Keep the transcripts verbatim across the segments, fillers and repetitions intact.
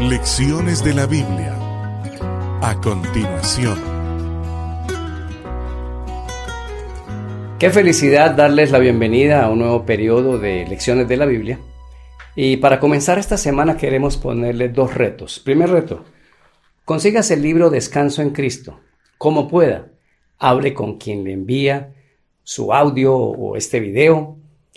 Lecciones de la Biblia. A continuación. Qué felicidad darles la bienvenida a un nuevo periodo de Lecciones de la Biblia. Y para comenzar esta semana queremos ponerle dos retos. Primer reto, consígase el libro Descanso en Cristo, como pueda. Hable con quien le envía su audio o este video.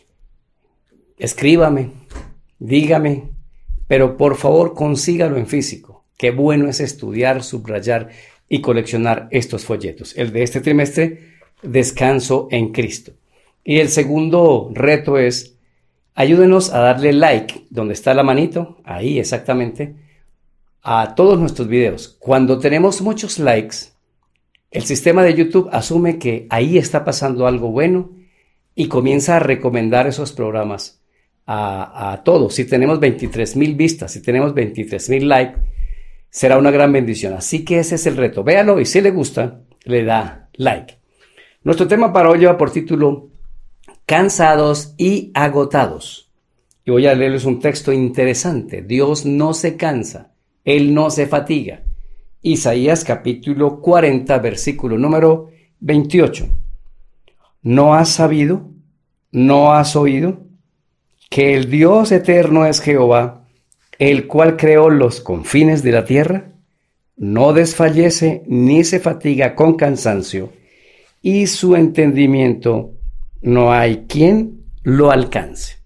Escríbame, dígame, pero por favor consígalo en físico. Qué bueno es estudiar, subrayar y coleccionar estos folletos. El de este trimestre, Descanso en Cristo. Y el segundo reto es, ayúdenos a darle like, donde está la manito, ahí exactamente, a todos nuestros videos. Cuando tenemos muchos likes, el sistema de YouTube asume que ahí está pasando algo bueno y comienza a recomendar esos programas a, a todos. Si tenemos veintitrés mil vistas, si tenemos veintitrés mil likes, será una gran bendición. Así que ese es el reto. Véalo y si le gusta, le da like. Nuestro tema para hoy lleva por título Cansados y agotados. Y voy a leerles un texto interesante. Dios no se cansa, Él no se fatiga. Isaías capítulo cuarenta, versículo número veintiocho. ¿No has sabido? ¿No has oído? Que el Dios eterno es Jehová, el cual creó los confines de la tierra. No desfallece ni se fatiga con cansancio, y su entendimiento no hay quien lo alcance.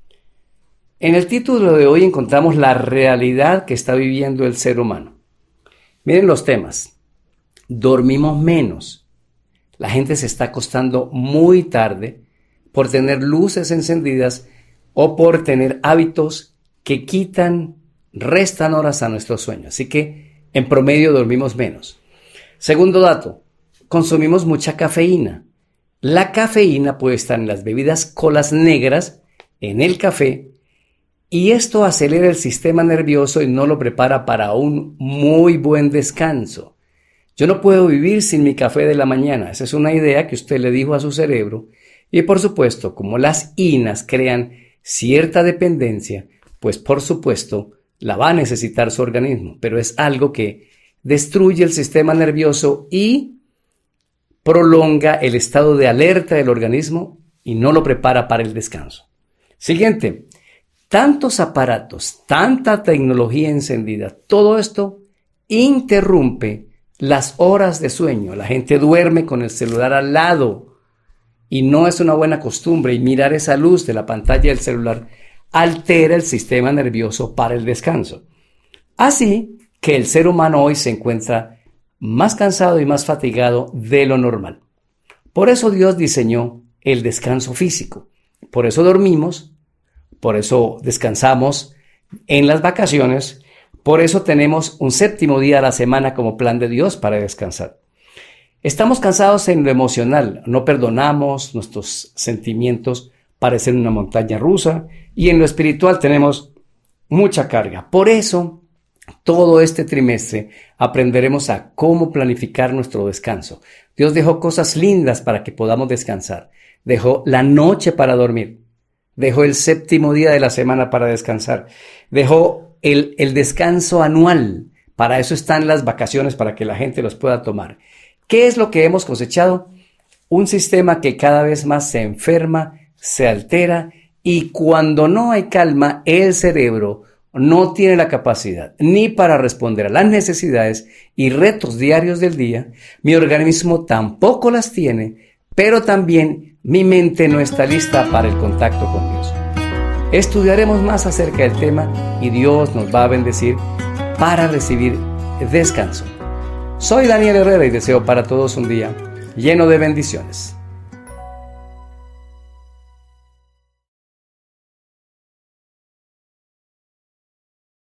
En el título de hoy encontramos la realidad que está viviendo el ser humano. Miren los temas. Dormimos menos. La gente se está acostando muy tarde por tener luces encendidas o por tener hábitos que quitan, restan horas a nuestro sueño. Así que en promedio dormimos menos. Segundo dato. Consumimos mucha cafeína. La cafeína puede estar en las bebidas colas negras, en el café, y esto acelera el sistema nervioso y no lo prepara para un muy buen descanso. Yo no puedo vivir sin mi café de la mañana. Esa es una idea que usted le dijo a su cerebro. Y por supuesto, como las inas crean cierta dependencia, pues por supuesto la va a necesitar su organismo. Pero es algo que destruye el sistema nervioso y prolonga el estado de alerta del organismo y no lo prepara para el descanso. Siguiente, tantos aparatos, tanta tecnología encendida, todo esto interrumpe las horas de sueño. La gente duerme con el celular al lado y no es una buena costumbre, y mirar esa luz de la pantalla del celular altera el sistema nervioso para el descanso. Así que el ser humano hoy se encuentra más cansado y más fatigado de lo normal. Por eso Dios diseñó el descanso físico. Por eso dormimos, por eso descansamos en las vacaciones, por eso tenemos un séptimo día a la semana como plan de Dios para descansar. Estamos cansados en lo emocional, no perdonamos, nuestros sentimientos parecen una montaña rusa, y en lo espiritual tenemos mucha carga. Por eso, todo este trimestre aprenderemos a cómo planificar nuestro descanso. Dios dejó cosas lindas para que podamos descansar. Dejó la noche para dormir. Dejó el séptimo día de la semana para descansar. Dejó el, el descanso anual. Para eso están las vacaciones, para que la gente los pueda tomar. ¿Qué es lo que hemos cosechado? Un sistema que cada vez más se enferma, se altera, y cuando no hay calma, el cerebro no tiene la capacidad ni para responder a las necesidades y retos diarios del día. Mi organismo tampoco las tiene, pero también mi mente no está lista para el contacto con Dios. Estudiaremos más acerca del tema y Dios nos va a bendecir para recibir descanso. Soy Daniel Herrera y deseo para todos un día lleno de bendiciones.